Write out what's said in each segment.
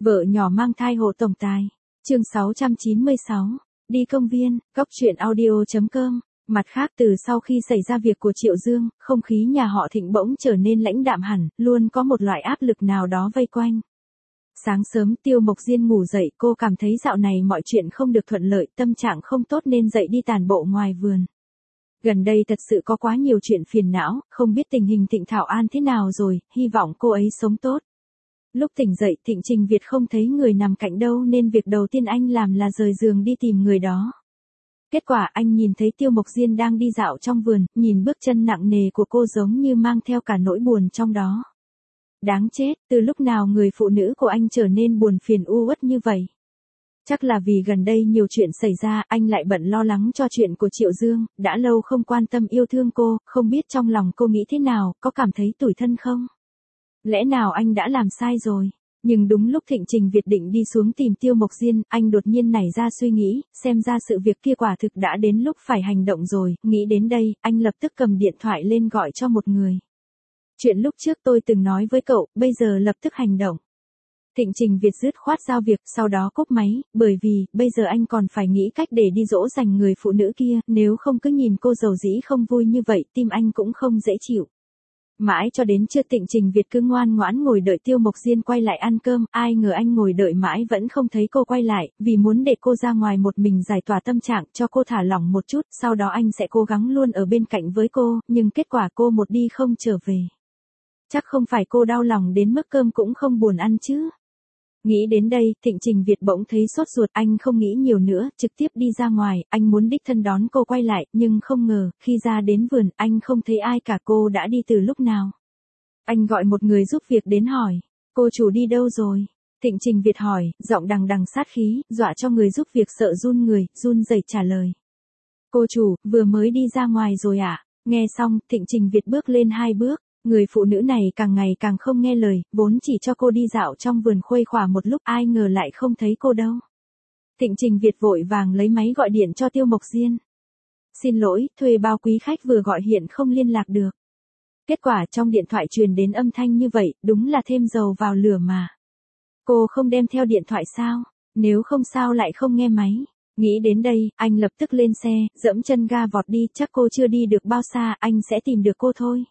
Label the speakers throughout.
Speaker 1: Vợ nhỏ mang thai hộ tổng tài. Chương 696. Đi công viên, góc truyện audio.com. Mặt khác từ sau khi xảy ra việc của Triệu Dương, không khí nhà họ Thịnh bỗng trở nên lãnh đạm hẳn, luôn có một loại áp lực nào đó vây quanh. Sáng sớm Tiêu Mộc Diên ngủ dậy, cô cảm thấy dạo này mọi chuyện không được thuận lợi, tâm trạng không tốt nên dậy đi tản bộ ngoài vườn. Gần đây thật sự có quá nhiều chuyện phiền não, không biết tình hình Thịnh Thảo An thế nào rồi, hy vọng cô ấy sống tốt. Lúc tỉnh dậy Thịnh Trình Việt không thấy người nằm cạnh đâu nên việc đầu tiên anh làm là rời giường đi tìm người đó. Kết quả anh nhìn thấy Tiêu Mộc Diên đang đi dạo trong vườn, nhìn bước chân nặng nề của cô giống như mang theo cả nỗi buồn trong đó. Đáng chết, từ lúc nào người phụ nữ của anh trở nên buồn phiền u uất như vậy? Chắc là vì gần đây nhiều chuyện xảy ra, anh lại bận lo lắng cho chuyện của Triệu Dương, đã lâu không quan tâm yêu thương cô, không biết trong lòng cô nghĩ thế nào, có cảm thấy tủi thân không? Lẽ nào anh đã làm sai rồi? Nhưng đúng lúc Thịnh Trình Việt định đi xuống tìm Tiêu Mộc Diên, anh đột nhiên nảy ra suy nghĩ, xem ra sự việc kia quả thực đã đến lúc phải hành động rồi, nghĩ đến đây, anh lập tức cầm điện thoại lên gọi cho một người. Chuyện lúc trước tôi từng nói với cậu, bây giờ lập tức hành động. Thịnh Trình Việt dứt khoát giao việc, sau đó cúp máy, bởi vì, bây giờ anh còn phải nghĩ cách để đi dỗ dành người phụ nữ kia, nếu không cứ nhìn cô dầu dĩ không vui như vậy, tim anh cũng không dễ chịu. Mãi cho đến trưa Thịnh Trình Việt cứ ngoan ngoãn ngồi đợi Tiêu Mộc Diên quay lại ăn cơm, ai ngờ anh ngồi đợi mãi vẫn không thấy cô quay lại, vì muốn để cô ra ngoài một mình giải tỏa tâm trạng, cho cô thả lỏng một chút, sau đó anh sẽ cố gắng luôn ở bên cạnh với cô, nhưng kết quả cô một đi không trở về. Chắc không phải cô đau lòng đến mức cơm cũng không buồn ăn chứ. Nghĩ đến đây, Thịnh Trình Việt bỗng thấy sốt ruột, anh không nghĩ nhiều nữa, trực tiếp đi ra ngoài, anh muốn đích thân đón cô quay lại, nhưng không ngờ, khi ra đến vườn, anh không thấy ai cả, cô đã đi từ lúc nào. Anh gọi một người giúp việc đến hỏi, cô chủ đi đâu rồi? Thịnh Trình Việt hỏi, giọng đằng đằng sát khí, dọa cho người giúp việc sợ run người, run rẩy trả lời. Cô chủ, vừa mới đi ra ngoài rồi ạ. Nghe xong, Thịnh Trình Việt bước lên 2 bước. Người phụ nữ này càng ngày càng không nghe lời, vốn chỉ cho cô đi dạo trong vườn khuây khỏa một lúc, ai ngờ lại không thấy cô đâu. Thịnh Trình Việt vội vàng lấy máy gọi điện cho Tiêu Mộc Diên. Xin lỗi, thuê bao quý khách vừa gọi hiện không liên lạc được. Kết quả trong điện thoại truyền đến âm thanh như vậy, đúng là thêm dầu vào lửa mà. Cô không đem theo điện thoại sao? Nếu không sao lại không nghe máy. Nghĩ đến đây, anh lập tức lên xe, dẫm chân ga vọt đi, chắc cô chưa đi được bao xa, anh sẽ tìm được cô thôi.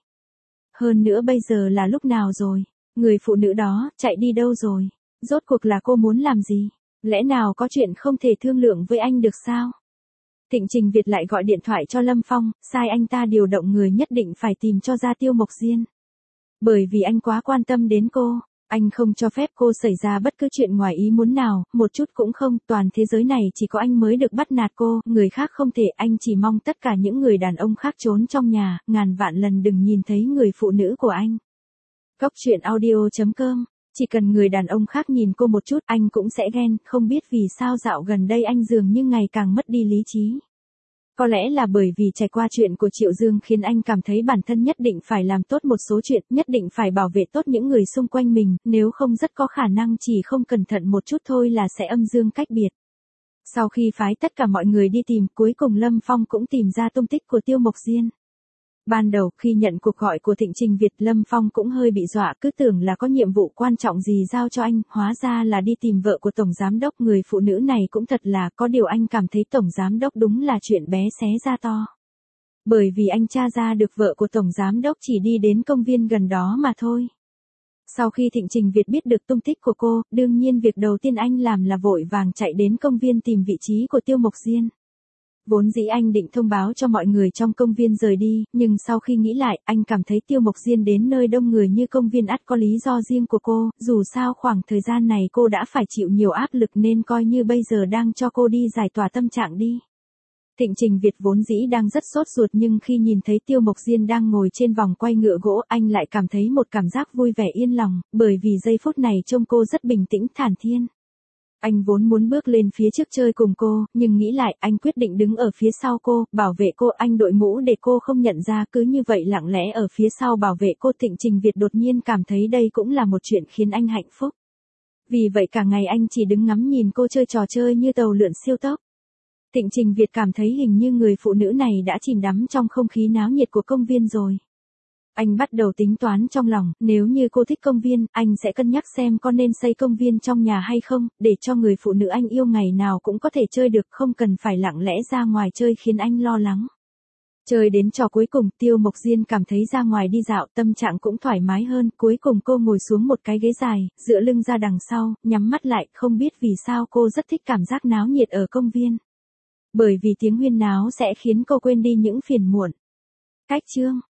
Speaker 1: Hơn nữa bây giờ là lúc nào rồi? Người phụ nữ đó, chạy đi đâu rồi? Rốt cuộc là cô muốn làm gì? Lẽ nào có chuyện không thể thương lượng với anh được sao? Thịnh Trình Việt lại gọi điện thoại cho Lâm Phong, sai anh ta điều động người nhất định phải tìm cho ra Tiêu Mộc Diên. Bởi vì anh quá quan tâm đến cô, anh không cho phép cô xảy ra bất cứ chuyện ngoài ý muốn nào, một chút cũng không, toàn thế giới này chỉ có anh mới được bắt nạt cô, người khác không thể, anh chỉ mong tất cả những người đàn ông khác trốn trong nhà, ngàn vạn lần đừng nhìn thấy người phụ nữ của anh. Góc truyện audio.com, chỉ cần người đàn ông khác nhìn cô một chút anh cũng sẽ ghen, không biết vì sao dạo gần đây anh dường như ngày càng mất đi lý trí. Có lẽ là bởi vì trải qua chuyện của Triệu Dương khiến anh cảm thấy bản thân nhất định phải làm tốt một số chuyện, nhất định phải bảo vệ tốt những người xung quanh mình, nếu không rất có khả năng chỉ không cẩn thận một chút thôi là sẽ âm dương cách biệt. Sau khi phái tất cả mọi người đi tìm, cuối cùng Lâm Phong cũng tìm ra tung tích của Tiêu Mộc Diên. Ban đầu, khi nhận cuộc gọi của Thịnh Trình Việt, Lâm Phong cũng hơi bị dọa, cứ tưởng là có nhiệm vụ quan trọng gì giao cho anh, hóa ra là đi tìm vợ của Tổng Giám Đốc, người phụ nữ này cũng thật là, có điều anh cảm thấy Tổng Giám Đốc đúng là chuyện bé xé ra to. Bởi vì anh tra ra được vợ của Tổng Giám Đốc chỉ đi đến công viên gần đó mà thôi. Sau khi Thịnh Trình Việt biết được tung tích của cô, đương nhiên việc đầu tiên anh làm là vội vàng chạy đến công viên tìm vị trí của Tiêu Mộc Diên. Vốn dĩ anh định thông báo cho mọi người trong công viên rời đi, nhưng sau khi nghĩ lại, anh cảm thấy Tiêu Mộc Diên đến nơi đông người như công viên ắt có lý do riêng của cô, dù sao khoảng thời gian này cô đã phải chịu nhiều áp lực nên coi như bây giờ đang cho cô đi giải tỏa tâm trạng đi. Thịnh Trình Việt vốn dĩ đang rất sốt ruột nhưng khi nhìn thấy Tiêu Mộc Diên đang ngồi trên vòng quay ngựa gỗ, anh lại cảm thấy một cảm giác vui vẻ yên lòng, bởi vì giây phút này trông cô rất bình tĩnh thản nhiên. Anh vốn muốn bước lên phía trước chơi cùng cô, nhưng nghĩ lại, anh quyết định đứng ở phía sau cô, bảo vệ cô, anh đội mũ để cô không nhận ra, cứ như vậy lặng lẽ ở phía sau bảo vệ cô. Thịnh Trình Việt đột nhiên cảm thấy đây cũng là một chuyện khiến anh hạnh phúc. Vì vậy cả ngày anh chỉ đứng ngắm nhìn cô chơi trò chơi như tàu lượn siêu tốc. Thịnh Trình Việt cảm thấy hình như người phụ nữ này đã chìm đắm trong không khí náo nhiệt của công viên rồi. Anh bắt đầu tính toán trong lòng, nếu như cô thích công viên, anh sẽ cân nhắc xem có nên xây công viên trong nhà hay không, để cho người phụ nữ anh yêu ngày nào cũng có thể chơi được, không cần phải lặng lẽ ra ngoài chơi khiến anh lo lắng. Chơi đến trò cuối cùng, Tiêu Mộc Diên cảm thấy ra ngoài đi dạo tâm trạng cũng thoải mái hơn, cuối cùng cô ngồi xuống một cái ghế dài, dựa lưng ra đằng sau, nhắm mắt lại, không biết vì sao cô rất thích cảm giác náo nhiệt ở công viên. Bởi vì tiếng huyên náo sẽ khiến cô quên đi những phiền muộn. Cách chương